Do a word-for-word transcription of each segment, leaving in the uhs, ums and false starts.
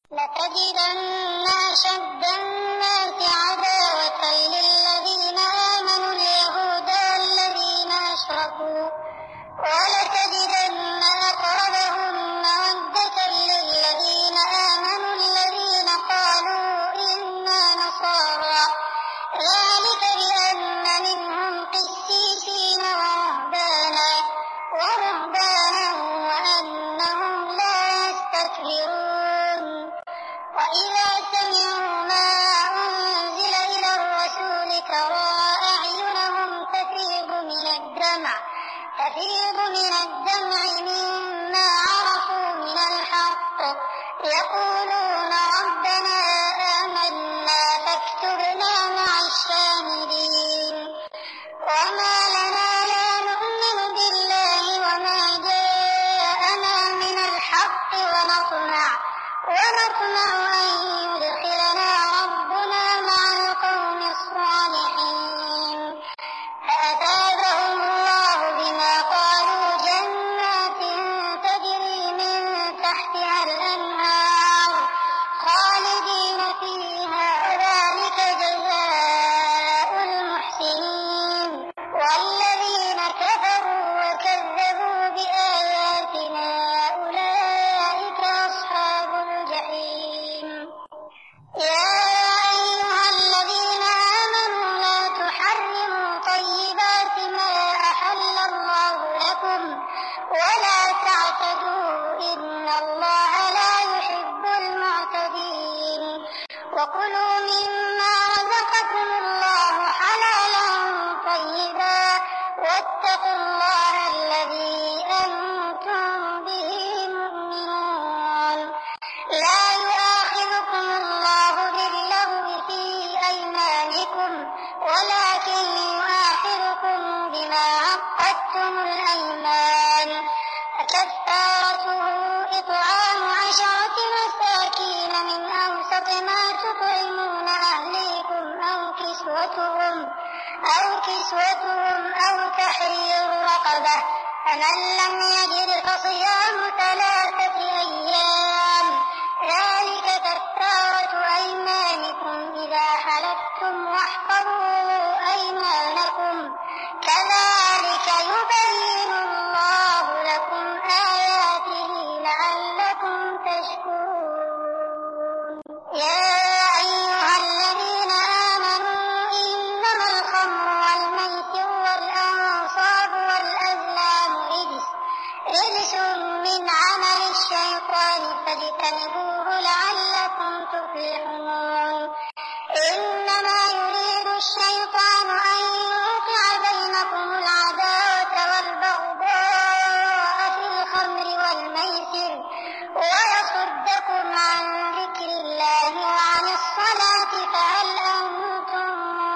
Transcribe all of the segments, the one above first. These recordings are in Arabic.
لتجدن أشد الناس عداوة للذين آمنوا اليهود والذين أشركوا ولتجدن أقربهم مودة للذين آمنوا الذين قالوا إنا نصارى ذلك بأن منهم قسيسين ورهبانا ورهبانا وأنهم لا يستكبرون وإذا سمعوا ما أنزل إلى الرسول ترى أعينهم تفيض من الدمع تفيض من الدمع مما عرفوا من الحق يقولون ربنا آمنا فاكتبنا مع الشاهدين وما لنا لا نؤمن بالله وما جاءنا من الحق ونطمع ونطمع أن يدخلنا ربنا مع القوم الصالحين فأثابهم الله بما قالوا جنات تجري من تحتها الأنهار خالدين فيها ذلك جزاء المحسنين والذين كفروا وكذبوا بآياتنا أولئك أصحاب الجحيم يا أيها الذين آمنوا لا تحرموا طيبات ما أحل الله لكم ولا تعتدوا إن الله لا يحب المعتدين وكلوا مما رزقكم الله حلالا طيبا واتقوا الله الذي أنتم به مؤمنون لا يؤاخذكم الله باللغو في أيمانكم ولكن يؤاخذكم بما عقدتم الأيمان فكفارته إطعام عشرة مساكين من أوسط ما تطعمون أهليكم أو كسوتهم أو كسوتهم أو تحرير رقبة فمن لم يجد فصيام ثلاثة أيام ذلك كفارة أيمانكم إذا حلفتم واحفظوا أيمانكم كذلك يبين الله لكم آياته لعلكم تشكرون يا أيها الذين آمنوا إنما الخمر والميسر والأنصاب والأزلام رجس رجس من عمل الشيطان فاجتنبوه لعلكم تفلحون إنما يريد الشيطان أن يوقع بينكم العداوة والبغضاء في الخمر والميسر ويصدكم عن ذكر الله وعن الصلاة فهل أنتم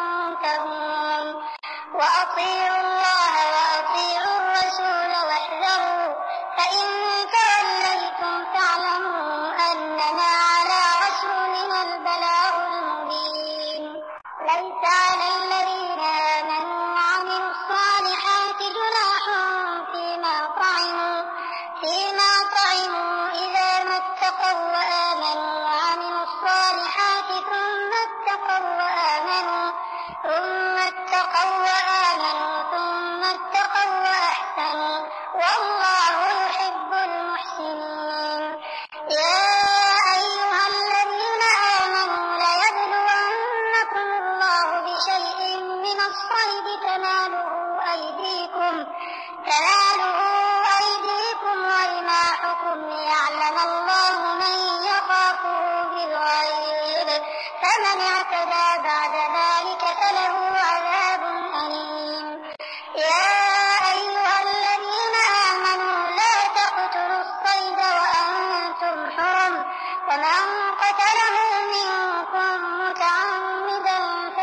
منتهون وأطيعوا الله وأطيعوا الرسول واحذروا فإن توليتم فاعلموا أنما على رسولنا البلاغ المبين ليس على الذين آمنوا وعملوا الصالحات جناح فيما طعموا فيما طعموا إذا ما اتقوا وآمنوا وعملوا الصالحات ثم اتقوا وآمنوا ثم اتقوا وآمنوا ثم اتقوا وأحسنوا والله يحب المحسنين يا أيها الذين آمنوا ليبلونكم الله بشيء من الصيد تناله أيديكم تناله أيديكم ورماحكم ليعلم الله من يخافه بالغيب فمن اعتدى بعد ذلك فله عذاب أليم يا أيها الذين آمنوا لا تقتلوا الصيد وأنتم حرم ومن قتله منكم متعمدا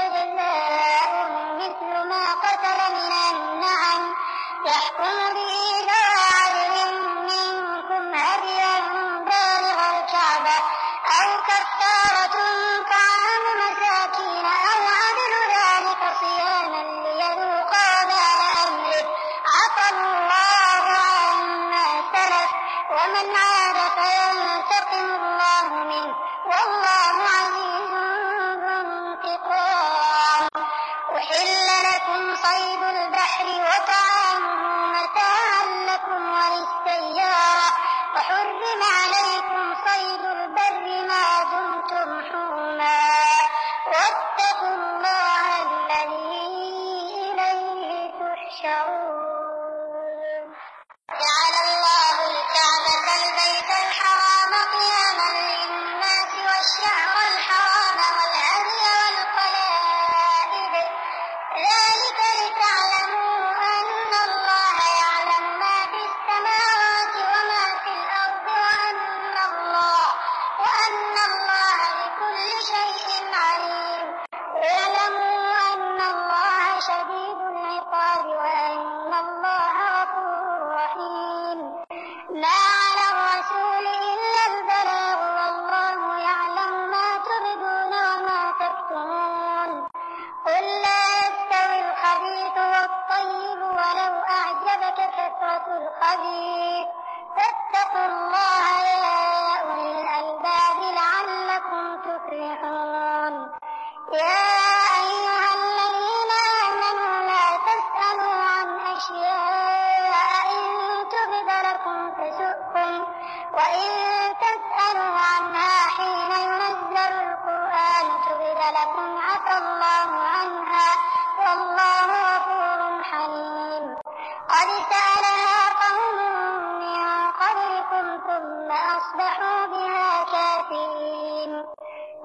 فجزاء مثل ما قتل من النعم يحكم به ذو عدل منكم هديا بالغ الكعبة أو كفارة طعام مساكين أو عدل ذلك صياما ليذوقا وبال أمره عفى الله عما سلف ومن عاد فينتقم الله منه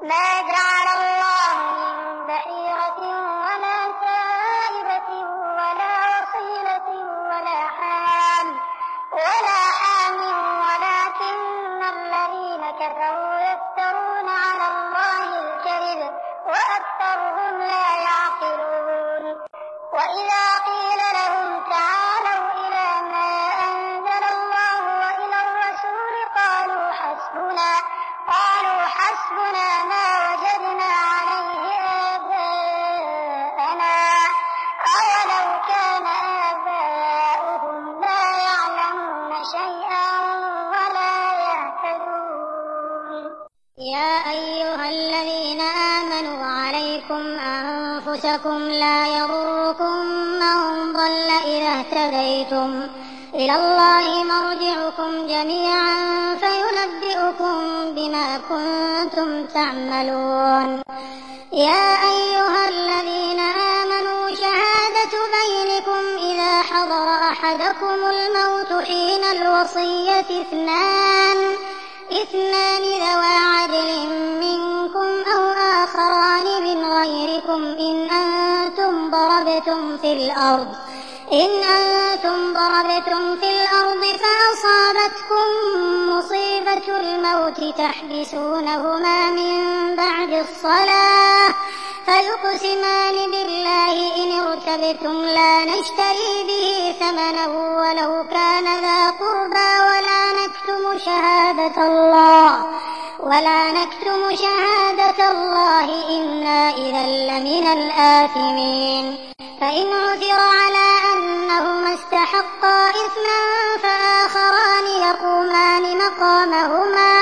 ما جعل الله من بحيرة ولا سائبة ولا وصيلة ولا حام ولا حام ولكن الذين كفروا يفترون على الله الكذب وأكثرهم لا يعقلون. وإذا قيل لهم تعالوا إلى ما أنزل الله وإلى الرسول قالوا حسبنا قالوا حسبنا ما وجدنا عليه آباءنا أولو كان آباؤهم لا يعلمون شيئا ولا يهتدون. يا أيها الذين آمنوا عليكم أنفسكم لا يضركم من ضل إذا اهتديتم إلى الله مرجعكم جميعا فينبئكم بما كنتم تعملون. يا أيها الذين آمنوا شهادة بينكم إذا حضر أحدكم الموت حين الوصية اثنان اثنان ذوى عدل منكم أو آخران من غيركم إن أنتم ضربتم في الأرض إن أنتم ضربتم في الأرض فأصابتكم مصيبة الموت تحبسونهما من بعد الصلاة فيقسمان بالله إن ارتبتم لا نشتري به ثمنا ولو كان ذا قربى ولا نكتم شهادة الله ولا نكتم شهادة الله إنا إذا لمن الآثمين. فإن عثر على أنهما استحقا إثما فآخران يقومان مقامهما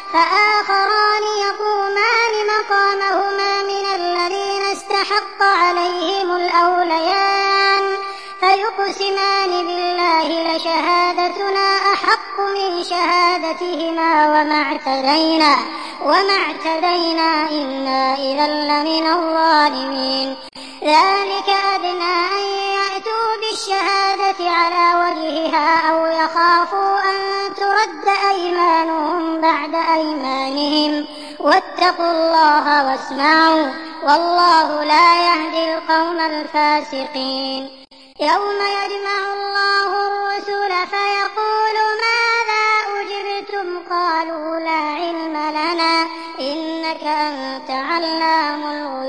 فآخران يقومان مقامهما من الذين استحق عليهم الأوليان فيقسمان بالله لشهادتنا أحق من شهادتهما وما اعتدينا وما اعتدينا إنا إذا لمن الظالمين. ذلك أدنى أن يأتوا بالشهادة على وجهها أو يخافوا أن ترد أيمانهم بعد أيمانهم واتقوا الله واسمعوا والله لا يهدي القوم الفاسقين. يوم يجمع الله الرسل فيقول ماذا أجبتم قالوا لا علم لنا إنك أنت علام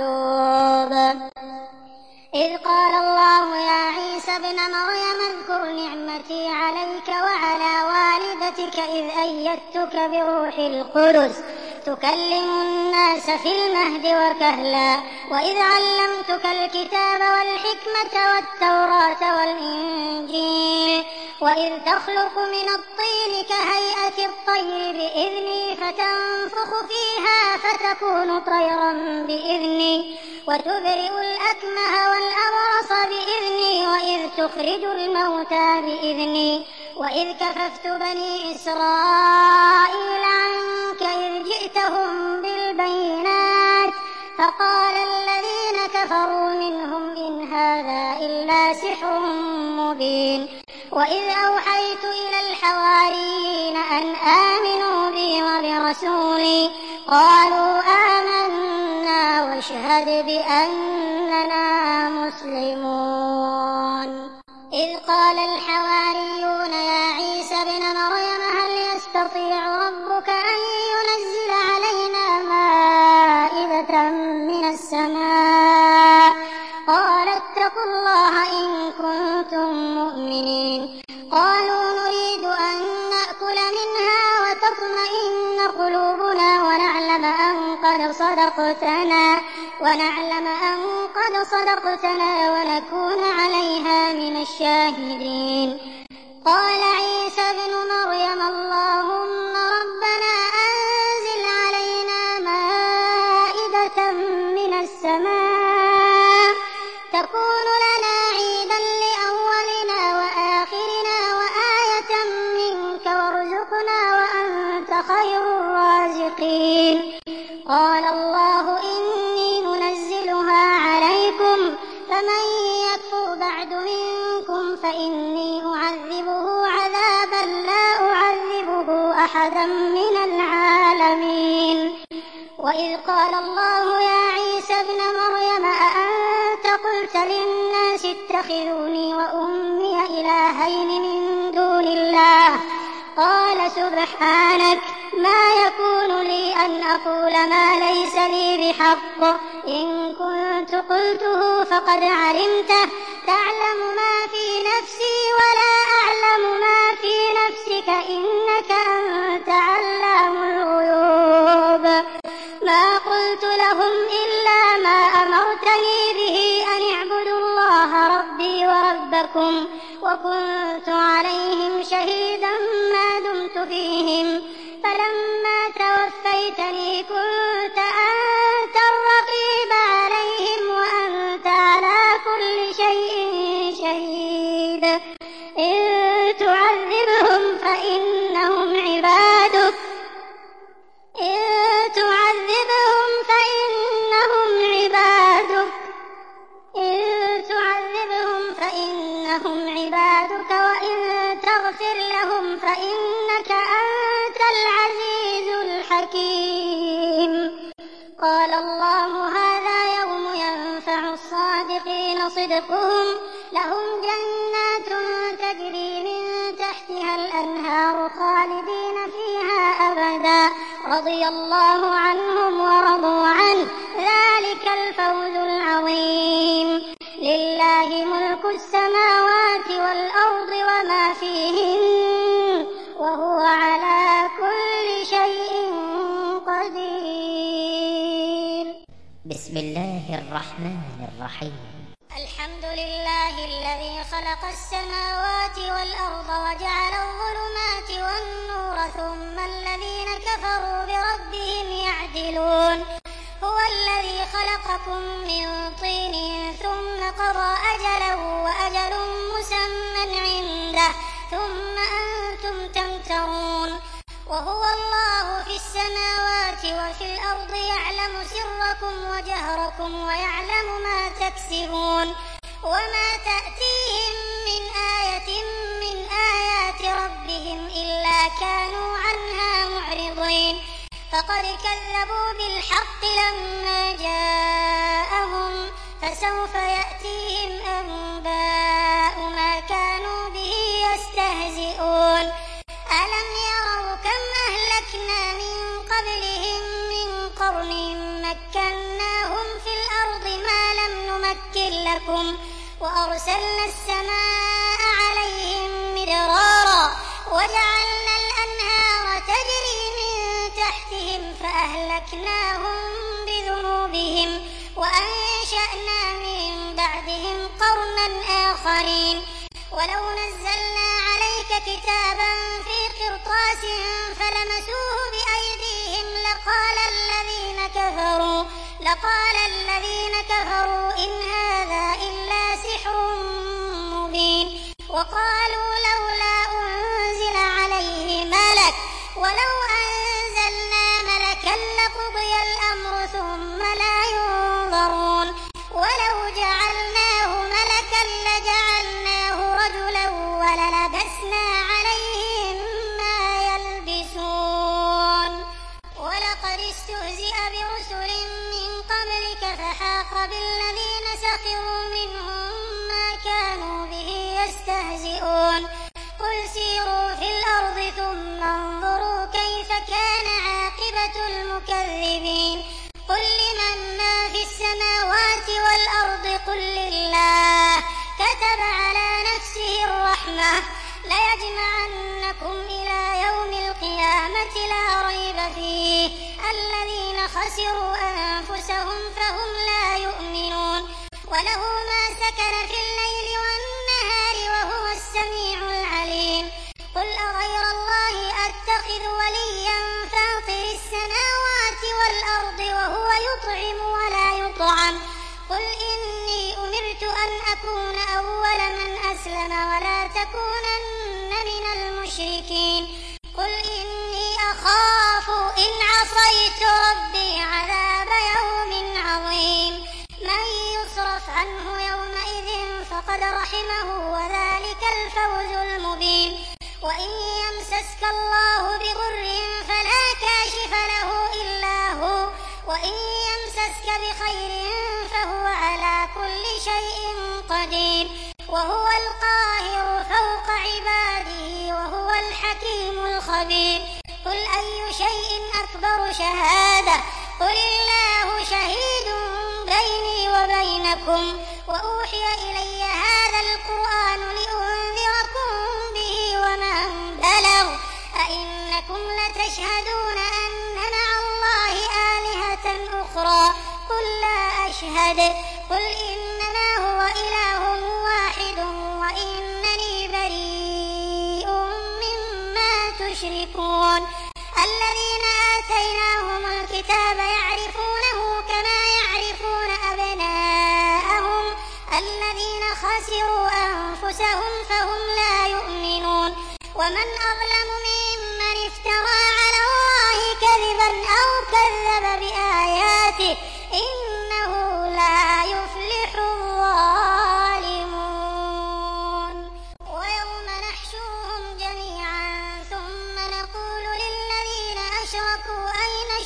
الغيوب. إذ قال الله يا عيسى ابن مريم اذكر نعمتي عليك وعلى والدتك إذ أيدتك بروح القدس تكلم الناس في المهد وكهلا وإذ علمتك الكتاب والحكمة والتوراة والإنجيل وإذ تخلق من الطين كهيئة الطير بإذني فتنفخ فيها فتكون طيرا بإذني وتبرئ الأكمه والأبرص بإذني وإذ تخرج الموتى بإذني وإذ كففت بني إسرائيل عنك إذ جئتهم بالبينات فقال الذين كفروا منهم إن هذا إلا سحر مبين. وإذ أوحيت إلى الحواريين أن آمنوا بي وبرسولي قالوا آمنا واشهد بأننا مسلمون. إذ قال الحواريون يا عيسى ابن مريم هل يستطيع ربك أن ينزل علينا مائدة من السماء قال اتقوا الله إن كنتم مؤمنين. قالوا نريد أن نأكل منها وتطمئن قلوبنا ونعلم أن قد صدقتنا ونعلم أن قد صدقتنا ونكون عليها من الشاهدين. قال عيسى ابن مريم اللهم ربنا أنزل علينا مائدة من السماء تكون لنا عيدا لأولنا وآخرنا وآية منك وارزقنا وأنت خير الرازقين. قال الله إني منزلها عليكم فمن يكفر بعد منكم فإني أعذبه عذابا لا أعذبه أحدا من العالمين. وإذ قال الله يا عيسى ابن مريم أأنت قلت للناس اتخذوني وأمي إلهين من دون الله قال سبحانك ما يكون لي أن أقول ما ليس لي بحق إن كنت قلته فقد علمته تعلم ما في نفسي ولا أعلم ما في نفسك إنك أنت علام الغيوب ما قلت لهم إلا ما أمرتني به أن اعبدوا الله ربي وربكم وكنت عليهم شهيدا ما دمت فيهم فلما توفيتني كنت أنت الرقيب عليهم وأنت على كل شيء شهيد إن تعذبهم فإنهم عبادك إن تعذبهم فإنهم عبادك إن تعذبهم فإنهم عبادك وإن تغفر لهم فإنك أنت العزيز الحكيم قال الله هذا يوم ينفع الصادقين صدقهم لهم جنات تجري من تحتها الأنهار خالدين فيها أبدا رضي الله عنهم ورضوا عنه ذلك الفوز العظيم لله ملك السماوات والأرض وما فيهن وهو على كل شيء قدير. بسم الله الرحمن الرحيم. الحمد لله الذي خلق السماوات والأرض وجعل الظلمات والنور ثم الذين كفروا بربهم يعدلون هو الذي خلقكم من طين ثم قضى أجلا وأجل مسمى عنده ثم أنتم تمترون وهو الله في السماوات وفي الأرض يعلم سركم وجهركم ويعلم ما تكسبون وما تأتيهم من آية من آيات ربهم إلا كانوا عنها معرضين فقد كذبوا بالحق لما جاءهم فسوف يأتيهم أنباء ما كانوا به يستهزئون ألم يروا كم أهلكنا من قبلهم من قرن مكناهم في الأرض ما لم نمكن لكم وأرسلنا السماء عليهم مدرارا وجعلنا الأنهار تجري من تحتهم فأهلكناهم بذنوبهم وأنشأنا من بعدهم قرنا آخرين ولو نزلنا عليك كتابا في قرطاس فلمسوه بأيديهم لقال الذين كفروا لقال الذين كفروا إن هذا إلا سحر مبين وقالوا لولا أنزل عليه ملك ولو أنزلنا ملكا لقضي الأمر ثم لا ينظرون ولو جعلناه ملكا لجعلناه رجلا وللبسنا عليهم ما يلبسون ولقد استهزئ برسل من قبلك فحاق بالذين سخروا منهم ما كانوا به يستهزئون قل سيروا في الأرض ثم انظروا كيف كان عاقبة المكذبين قل لمن ما في السماوات والأرض قل لله كتب على نفسه الرحمة ليجمعنكم إلى يوم القيامة لا ريب فيه الذين خسروا أنفسهم فهم لا يؤمنون وله ما سكن في الليل والنهار وهو السميع العليم قل أغير الله أتخذ وليا فاطر السماوات والأرض وهو يطعم ولا يطعم قل إني أمرت أن أكون أول من أسلم ولا تكونن من المشركين قل إني أخاف إن عصيت ربي عذاب يوم عظيم من يصرف عنه يومئذ فقد رحمه وذلك الفوز المبين وإن يمسسك الله بضر فلا كاشف له إلا هو خير فهو على كل شيء قدير وهو القاهر فوق عباده وهو الحكيم الخبير. قل أي شيء أكبر شهادة قل الله شهيد بيني وبينكم وأوحي إلي هذا القرآن لأنذركم به ومن بلغ أئنكم لتشهدون أن مع الله آلهة أخرى قل لا أشهد قل إنما هو إله واحد وإنني بريء مما تشركون. الذين آتيناهم الكتاب يعرفونه كما يعرفون أبناءهم الذين خسروا أنفسهم فهم لا يؤمنون. ومن أظلم ممن افترى على الله كذبا أو كذب بآياته إنه لا يفلح الظالمون. ويوم نحشرهم جميعا ثم نقول للذين أشركوا أين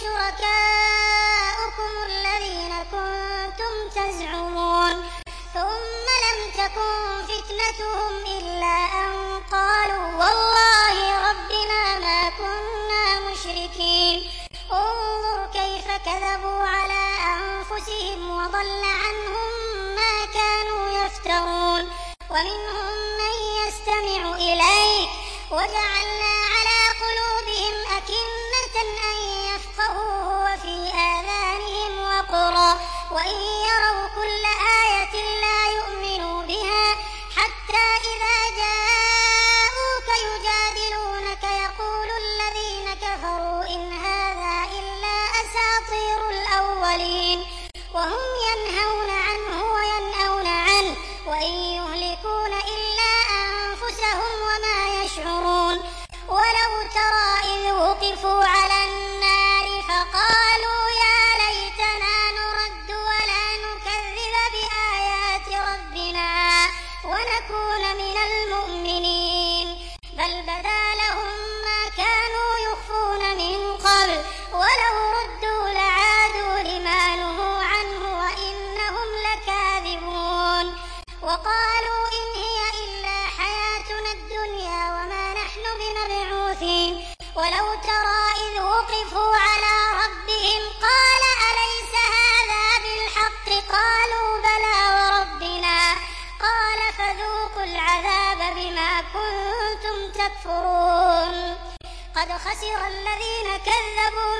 شركاؤكم الذين كنتم تزعمون ثم لم تكن فتنتهم إلا أن قالوا والله ربنا ما كنا مشركين. انظر كيف كذبوا على أنفسهم وضل عنهم ما كانوا يفترون. ومنهم من يستمع إليك وجعلنا على قلوبهم أكنة أن يفقهوه وفي آذانهم وقرا وإن يروا كل آية لا يؤمنوا بها حتى إذا جاءوك يجادلونك يقول الذين كفروا إن هذا إلا أساطير الأولين وهم ينهون عنه وينأون عنه وإن يهلكون إلا أنفسهم وما يشعرون. ولو ترى إذ وقفوا على النار فقالوا يا ليتنا نرد ولا نكذب بآيات ربنا ونكون من المؤمنين بل بدا لهم ما كانوا يخفون من قبل ولو ردوا لعادوا لما نهوا عنه وإنهم لكاذبون. وقالوا إن هي إلا حياتنا الدنيا وما نحن بمبعوثين. ولو ترى إذ وقفوا على ربهم قال أليس هذا بالحق قالوا بلى وربنا قال فذوقوا العذاب بما كنتم تكفرون. قد خسر الذين كذبوا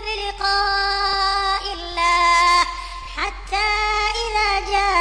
بلقاء الله حتى إذا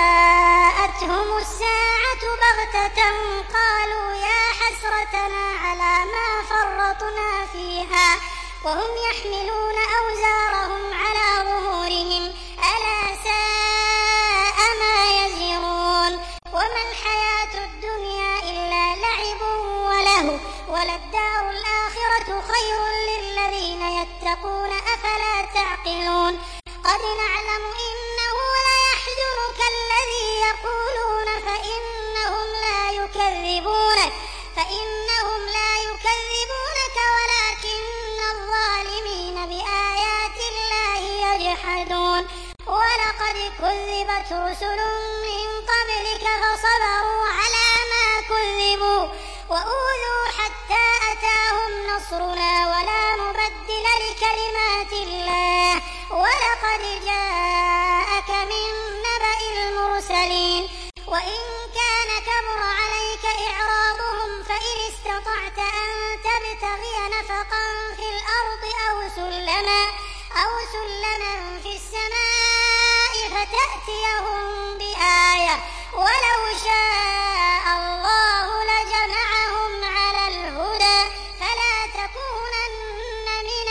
جاءتهم الساعة بغتة قالوا يا حسرتنا على ما فرطنا فيها وهم يحملون أوزارهم على ظهورهم ألا ساء ما يزرون. وما الحياة الدنيا إلا لعب وله وللدار الآخرة خير للذين يتقون أفلا تعقلون. قد نعلم إنه ليحزنك الذي يقولون فإنهم لا يكذبونك فإنهم لا يكذبونك ولكن الظالمين بآيات الله يجحدون. ولقد كذبت رسل من قبلك فصبروا على ما كذبوا وأوذوا حتى أتاهم نصرنا ولا مبدل لكلمات الله ولقد جاءك من نبأ المرسلين. وإن كان كبر عليك إعراضهم فإن استطعت أن تبتغي نفقا في الأرض أو سلما أو سلما في السماء فتأتيهم بآية ولو شاء الله لجمعهم على الهدى فلا تكونن من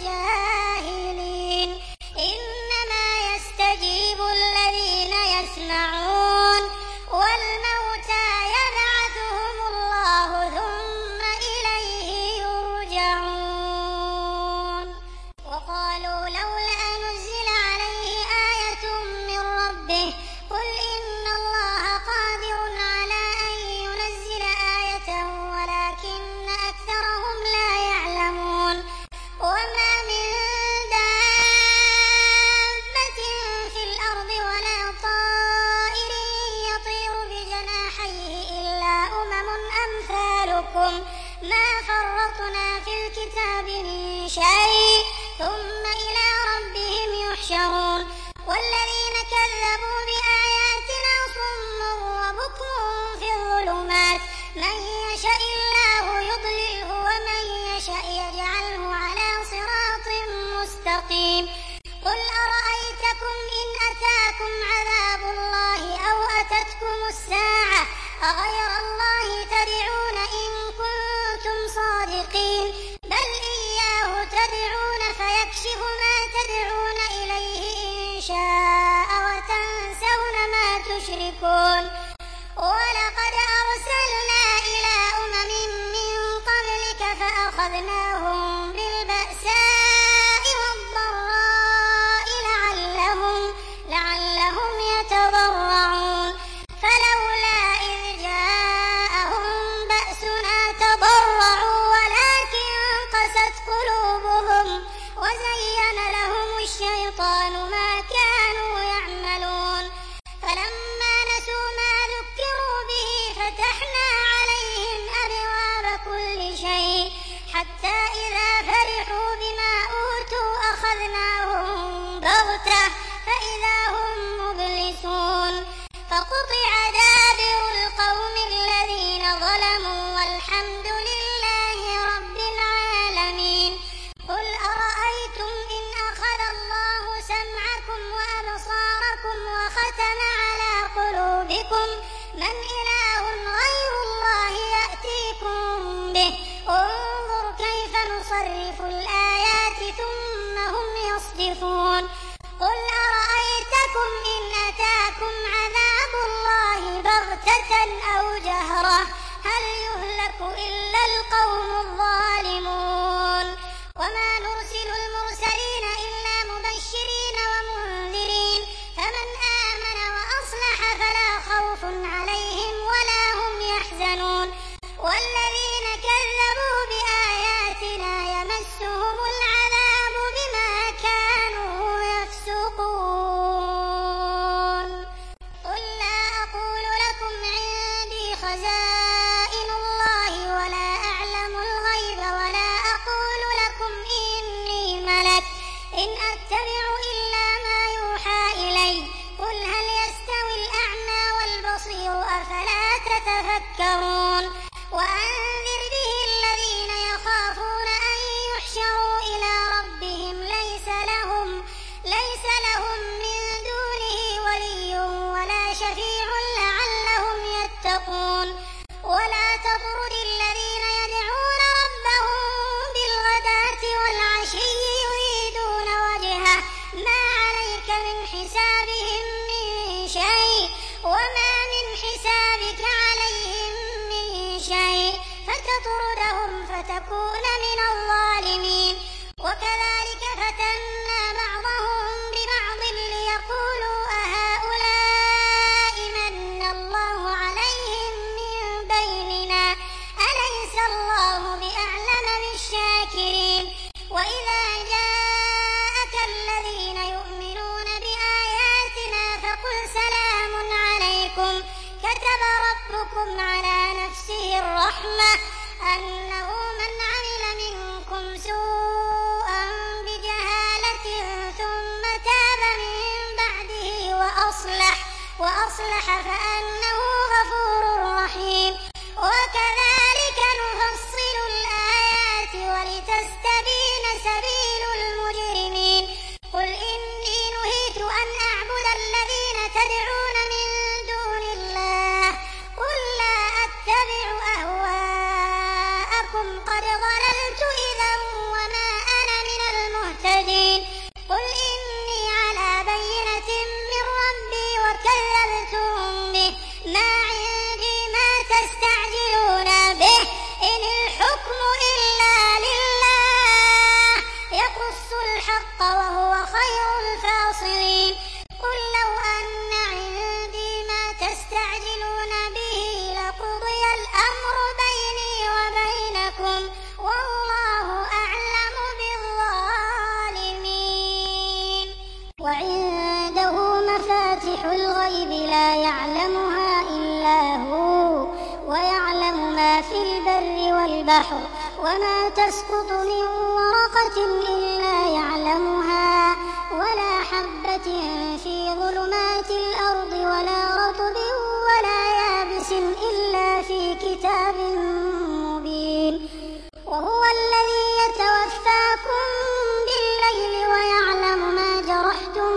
الجاهلين. إنما يستجيب الذين يسمعون والموتى يبعثهم الله ثم إليه يرجعون. وقالوا لولا نزل عليه آية من ربه قل إن الله قادر على أن يحشرون والذين كذبوا بآياتنا صم وبكم في الظلمات من يشاء الله يضلله ومن يشاء يجعله على صراط مستقيم قل أرأيتكم إن أتاكم عذاب الله أو أتتكم الساعة أغير الله تدعون إن كنتم صادقين بل إياه تدعون فيكشف ما تدعون إليه إن شاء وتنسون ما تشركون ولقد أرسلنا إلى أمم من قبلك فأخذناهم بالبأساء والضراء لعلهم, لعلهم يتضرعون فلولا إذ جاءهم بأسنا تضرعوا ولكن قست قلوبهم وزين لهم الشيطان ما كانوا يعملون فلما نسوا ما ذكروا به فتحنا عليهم أبواب كل شيء حتى إذا فرحوا بما أوتوا أخذناهم بغتة فإذا هم مبلسون فقطع دابر القوم الذين ظلموا والحمد لله رب العالمين قل أرأيتم إن أخذ الله سمعكم وأبصاركم وختم على قلوبكم من إله غير الله يأتيكم به انظر كيف نصرف الآيات ثم هم يصدفون قل أرأيتكم إن أتاكم عذاب الله بغتة أو جهرة هل يهلك إلا القوم الظالمون وما نرسل المرسلين إلا مبشرين ومنذرين فمن آمن وأصلح فلا خوف عليهم ولا هم يحزنون والذين كذبوا بآياتنا يمسهم العذاب بما كانوا يفسقون قل لا أقول لكم عندي خزائن الله ولا أعلم الغيب ولا أقول لكم إني ملك إن أتبع إلا ما يوحى إلي قل هل يستوي الأعمى والبصير أفلا تتفكرون وأنذر به الذين يخافون أن يحشروا إلى ربهم ليس لهم, ليس لهم من دونه ولي ولا شفيع لعلهم يتقون ولا تطرد الذين يدعون ربهم بالغداة والعشي يريدون وجهه ما عليك من حسابهم من شيء وما من حسابك عليهم من شيء فتطردهم فتكون من الظالمين وكذلك فتنا بعضهم ببعض ليقولوا أهؤلاء من الله عليهم من بيننا أليس الله بأعلم بالشاكرين وإذا جاءك الذين يؤمنون بآياتنا فقل سلام عليكم كتب ربكم على نفسه الرحمة أنه من عمل منكم سوءا بجهالة ثم تاب من بعده وأصلح, وأصلح فأنه غفور رحيم وكذلك نفصل الآيات ولتستبين سبيل المجرمين قل إني نهيت أن أعبد الذين تدعون من دون الله قل لا أتبع أهواءكم قد ضللت إذا وما أنا من المهتدين قل إني على بينة من ربي وكذبتم به ما عندي ما تستعجلون به إن الحكم إلا لله يقص الحق وهو خير الفاصلين قل لو أن عندي ما تستعجلون به لقضي الأمر بيني وبينكم والله أعلم بالظالمين وعنده مفاتح الغيب لا يعلمها إلا هو ويعلم ما في البر والبحر وما تسقط من ورقة إلا يعلمها ولا حبة في ظلمات الأرض ولا رطب ولا يابس إلا في كتاب مبين. وهو الذي يتوفاكم بالليل ويعلم ما جرحتم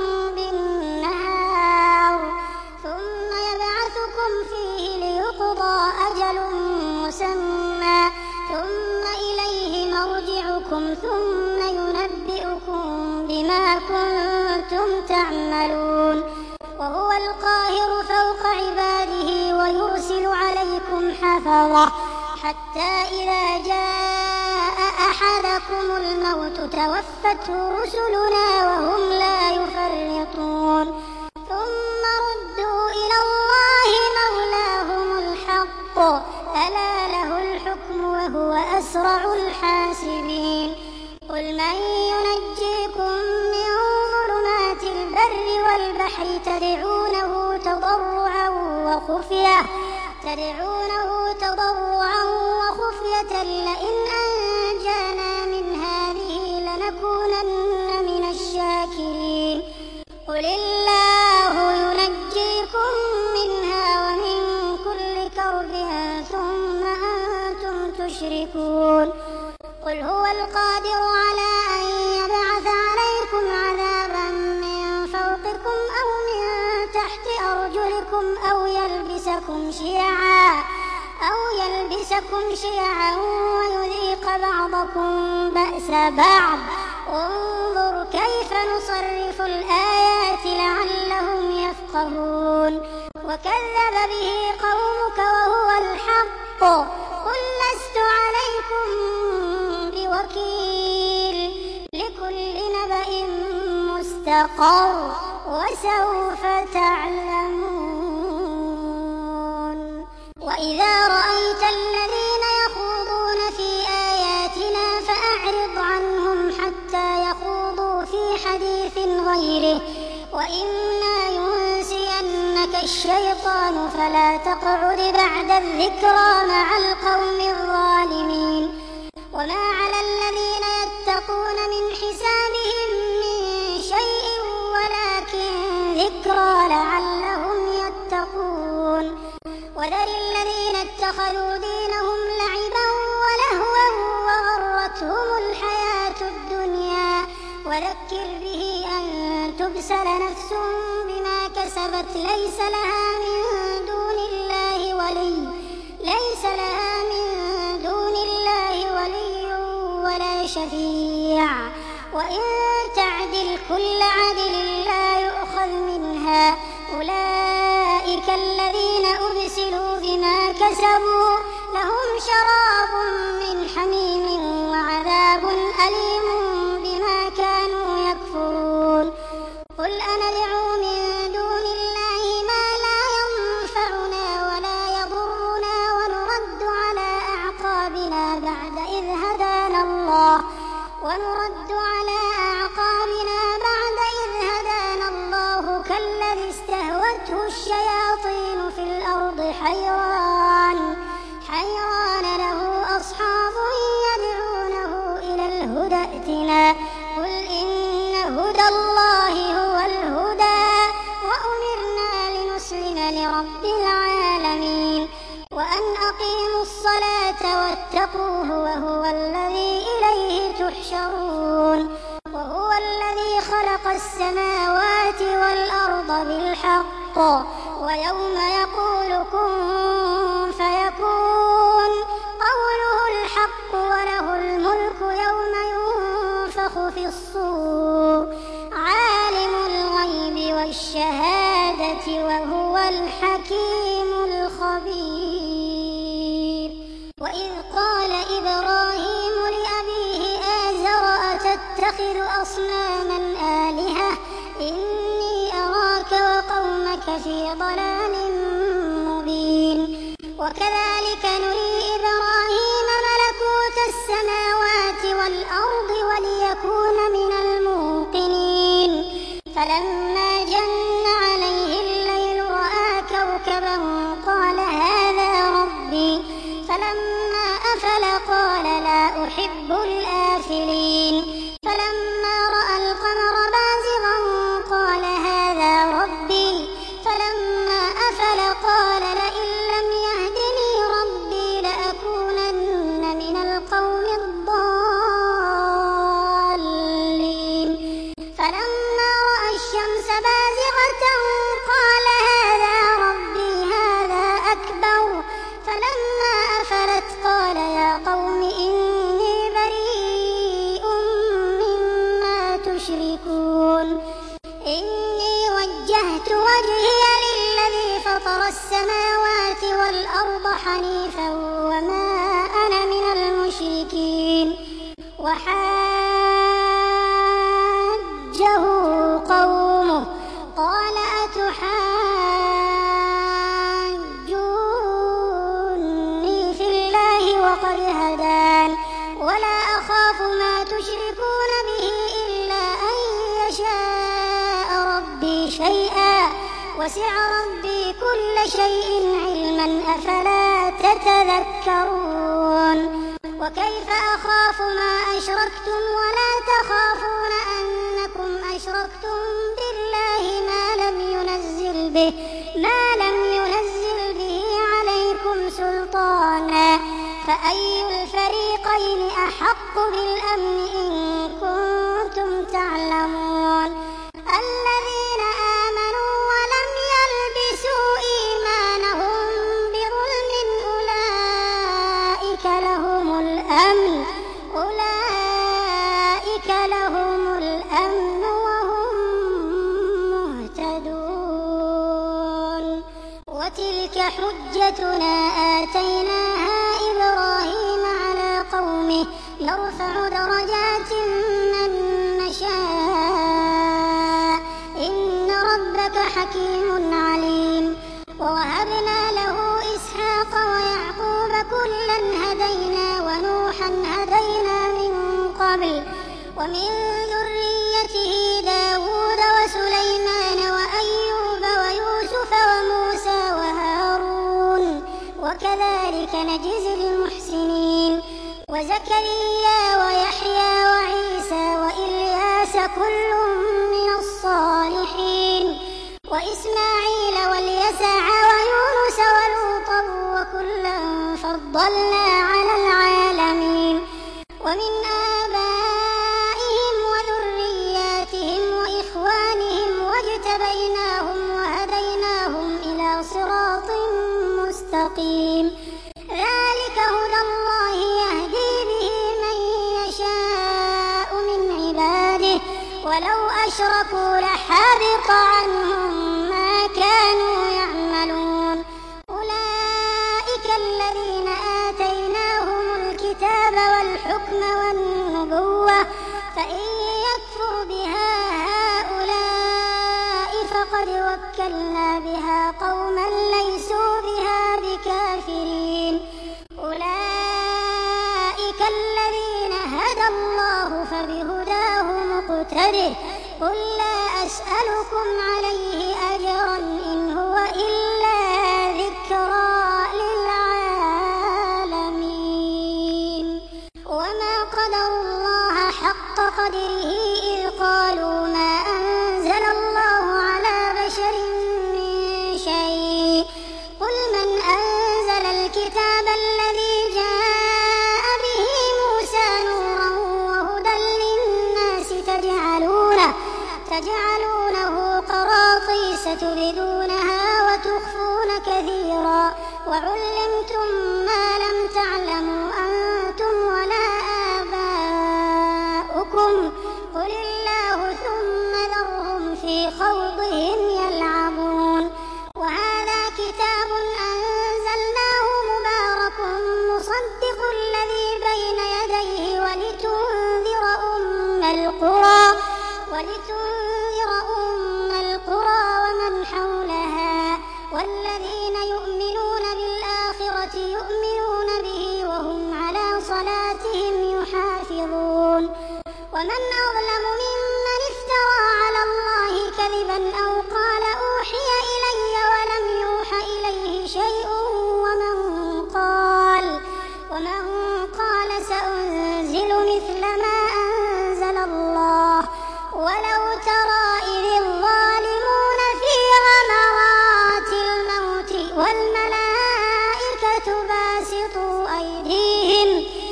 بالنهار ثم يبعثكم فيه ليقضى أجل مسمى ثم إليه مرجعكم ثم ينبئكم بما كنتم تعملون. وهو القاهر فوق عباده ويرسل عليكم حفظة حتى إذا جاء أحدكم الموت توفته رسلنا وهم لا يفرطون ثم ردوا إلى الله مولاهم الحق ألا له الحكم وهو أسرع الحاسبين. قل من ينجيكم من ظلمات البر والبحر تدعونه تضرعا وخفية تدعونه تضرعا وخفية لئن أنجانا من هذه لنكونن من الشاكرين. قل الله ينجيكم منها ومن كل كرب ثم أنتم تشركون. قل هو القادر على أن يبعث عليكم عذابا من فوقكم أو من تحت أرجلكم أو يلبسكم شيعا أو يلبسكم شيعا ويذيق بعضكم بأس بعض انظر كيف نصرف الآيات لعلهم يفقهون. وكذب به قومك وهو الحق قل لست عليكم بوكيل لكل نبأ مستقر وسوف تعلمون. وإذا رأيت الذين يخوضون في آياتنا فأعرض عنهم حتى يخوضوا في حديث غيره وإما ينسينك الشيطان فلا تقعد بعد الذكرى مع القوم الظالمين. وما على الذين يتقون من حسابهم من شيء ولكن ذكرى لعلهم يتقون. وذر الذين اتخذوا دينهم لعبا ولهوا وغرتهم الحياة الدنيا وذكر به أن تبسل نفس بما كسبت ليس لها من دون الله ولي ليس لها من دون الله ولي ولا شفيع وإن تعدل كل عدل لا يؤخذ منها أولئك الذين أبسلوا بما كسبوا لهم شراب من حميم وعذاب أليم بما كانوا يكفرون. قل أندعو من دون الله ما لا ينفعنا ولا يضرنا ونرد على أعقابنا بعد إذ هدانا الله ونرد على أعقابنا بعد إذ هدانا الله كالذي استهوته الشياطين في الأرض حيران حيران له أصحاب يدعونه إلى الهدى ائتنا قل إن هدى الله هو الهدى وأمرنا لنسلم لرب العالمين وأن أقيموا الصلاة واتقوه وهو الذي إليه تحشرون. وهو الذي خلق السماوات والأرض بالحق ويوم يقول كن فيكون قوله الحق وله الملك يوم ينفخ في الصور عالم الغيب والشهادة وهو الحكيم الخبير. وإذ قال إبراهيم لأبيه آزر أتتخذ أصناما آلهة إني أراك وقومك في ضلال مبين. وكذلك نري إبراهيم ملكوت السماوات والأرض وليكون من الموقنين فلما جن عليه الليل رأى كوكبا قال هذا ربي فلما أفل قال لا أحب الآفلين. فلما رأى القمر بازغا وجهت وجهي للذي فطر السماوات والأرض حنيفا وما أنا من المشركين. وحاجه قومه قال أتحاجوني في الله وقد هدان ولا أخاف ما تشركون به إلا أن يشاء ربي شيئا وسع ربي كل شيء علما أفلا تتذكرون. وكيف أخاف ما أشركتم ولا تخافون أنكم أشركتم بالله ما لم ينزل به ما لم ينزل به عليكم سلطانا فأي الفريقين أحق بالأمن إن كنتم تعلمون. الذين آمنوا ولم يلبسوا إيمانهم بظلم أولئك لهم الأمن أولئك لهم الأمن وهم مهتدون. وتلك حجتنا آتيناها إبراهيم على قومه نرفع درجات من نشاء إن ربك حكيم عليم. ووهبنا له إسحاق ويعقوب كلا هدينا ونوحا هدينا من قبل ومن ذريته داود وسليمان وأيوب ويوسف وموسى وهارون وكذلك نجزي المحسنين. وزكريا ويحيى وعيسى وإلياس كل من الصالحين وإسماعيل واليسع ويونس ولوطا وكلا فضلنا على العالمين. ومن آبائهم وذرياتهم وإخوانهم واجتبيناهم وهديناهم إلى صراط مستقيم. ذلك هدى الله يهدي به من يشاء من عباده ولو أشركوا لحبط عنهم ما كانوا يعملون. أولئك الذين آتيناهم الكتاب والحكم والنبوة فإن يكفر بها هؤلاء فقد وكلنا بها قوما ليسوا بها بكافرين. أولئك الذين هدى الله فبهداه مقتده قل لا أسألكم عليه أجرا إن هو إلا ذكرى للعالمين. وما قدروا الله حق قدره إذ قالوا ما أنزل الله على بشر من شيء قل من أنزل الكتاب الذي جاء به موسى نورا وهدى للناس تجعلونه تجعلونه قراطيس تبدونها وتخفون كثيرا وعلمتم ما لم تعلموا أنتم ولا آباؤكم قل الله ثم ذرهم في خوضهم يلعبون. وهذا كتاب أنزلناه مبارك مصدق الذي بين يديه ولتنذر أم القرى ولتنذر أم القرى ومن حولها والذين يؤمنون بالآخرة يؤمنون به وهم على صلاتهم يحافظون. ومن أظلم ممن افترى على الله كذبا أو قال أوحي إلي ولم يوح إليه شيء ومن قال ومن قال سأنزل مثل ما أنزل الله ولو ترى إذ الظالمون في غمرات الموت والملائكة باسطوا أيديهم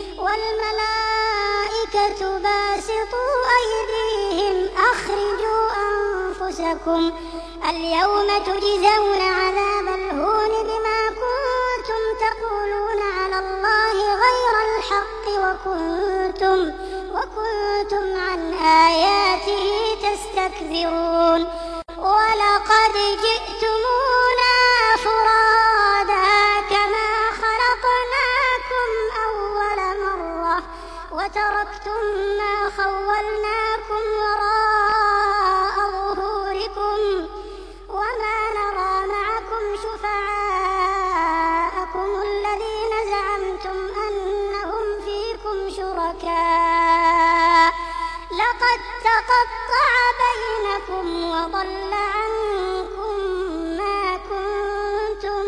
والملائكة باسطوا أيديهم أخرجوا أنفسكم اليوم تجزون عذاب الهون بما كنتم تقولون على الله غير الحق وكنتم وكنتم عن آياته تستكبرون. ولقد جئتمونا فرادا كما خلقناكم أول مرة وتركتم ما خولناكم وراء ظهوركم وما نرى معكم شفعاءكم الذين زعمتم أنهم فيكم شركاء لقد تقطع بينكم وضل عنكم ما كنتم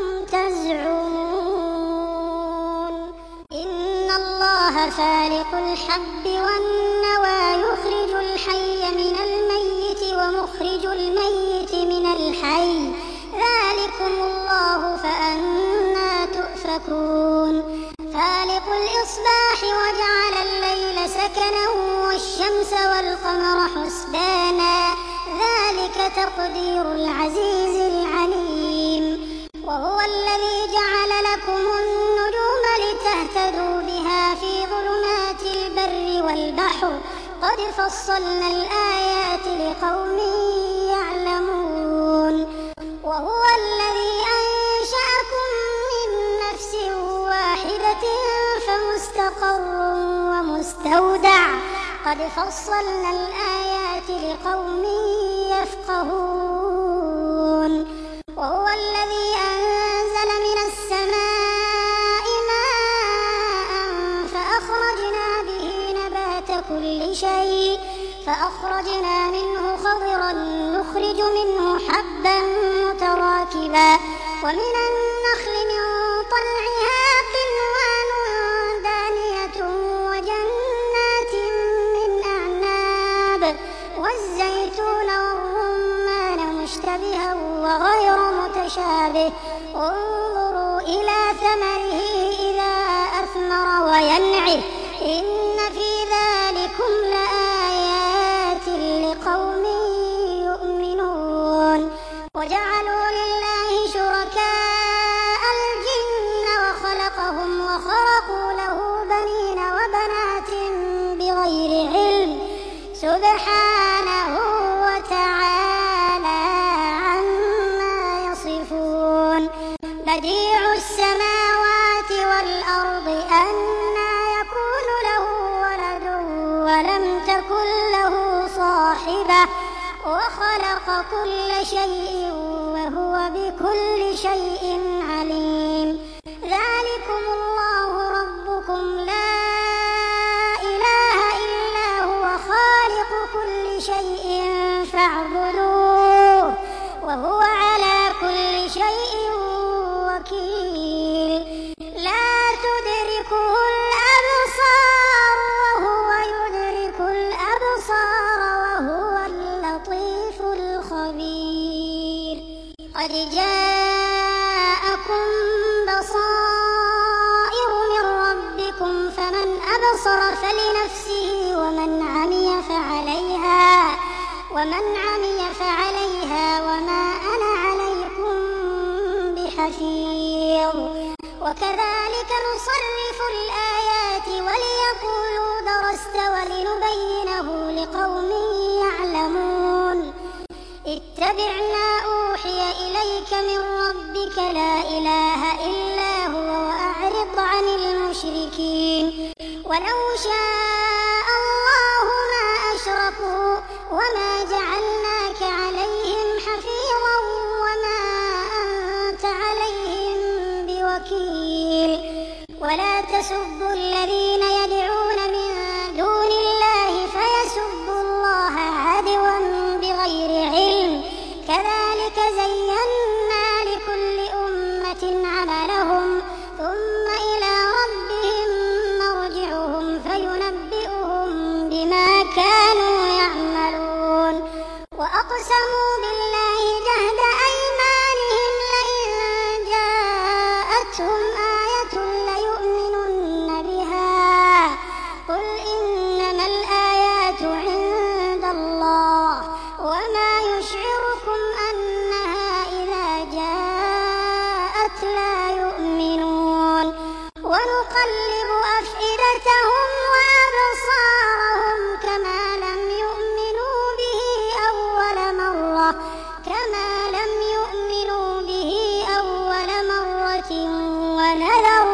تزعمون إن الله فالق الحب والنوى يخرج الحي من الميت ومخرج الميت من الحي ذلكم الله فأنى تؤفكون فالق الإصباح وجعل الليل سكنا والشمس والقمر حسبانا ذلك تقدير العزيز العليم وهو الذي جعل لكم النجوم لتهتدوا بها في ظلمات البر والبحر قد فصلنا الآيات لقوم يعلمون وهو الذي أنشأكم من نفس واحدة فمستقر ومستودع قد فصلنا الآيات لقوم يفقهون وهو الذي أنزل من السماء ماء فأخرجنا به نبات كل شيء فأخرجنا منه خضرا نخرج منه حبا متراكبا ومن النخل من طلعها قنوان دانية وجنات من أعناب والزيتون والرمان مشتبها وغير متشابه انظروا إلى ثمره إذا أثمر وينعه إن في ذلكم لآيات لقوم يؤمنون وجعلوا لله شركاء الجن وخلقهم وخرقوا له بنين وبنات بغير علم سبحانه وتعالى عما يصفون بديع السماوات والأرض أنى يكون له ولد ولم تكن له صاحبة وخلق كل شيء وهو بكل شيء عليم ذلكم الله ربكم لا إله إلا هو خالق كل شيء فاعبدوه وهو على كل شيء وكيل لا تدركه الأبصار وهو يدرك الأبصار وهو اللطيف الخبير قد جاءكم بصائر من ربكم فمن أبصر فلنفسه ومن عمي فعليها ومن عمي فعليها وما أنا عليكم بحفيظ وكذلك نصرف الآيات وليقولوا درست ولنبينه لقوم يعلمون اتبع ما أوحي إليك من ربك لا إله إلا هو وأعرض عن المشركين ولو شاء الله ما أشركوا وما جعلناك عليهم حفيظا وما أنت عليهم بوكيل ولا تسبوا الذين يدعون من دون الله فيسبوا الله عدوا بغير علم كذلك زينا لكل أمة عملهم ثم إلى ربهم مرجعهم فينبئهم بما كانوا يعملون وأقسموا بالله جهد أيمانهم لئن جاءتهم آية ليؤمنن بها قل إنما الآيات عند الله وما يشعركم أنها إذا جاءت لا يؤمنون ونقلب أفئدتهم وأبصارهم كما لم يؤمنوا به أول مرة كما لم يؤمنوا به أول مرة ونذروا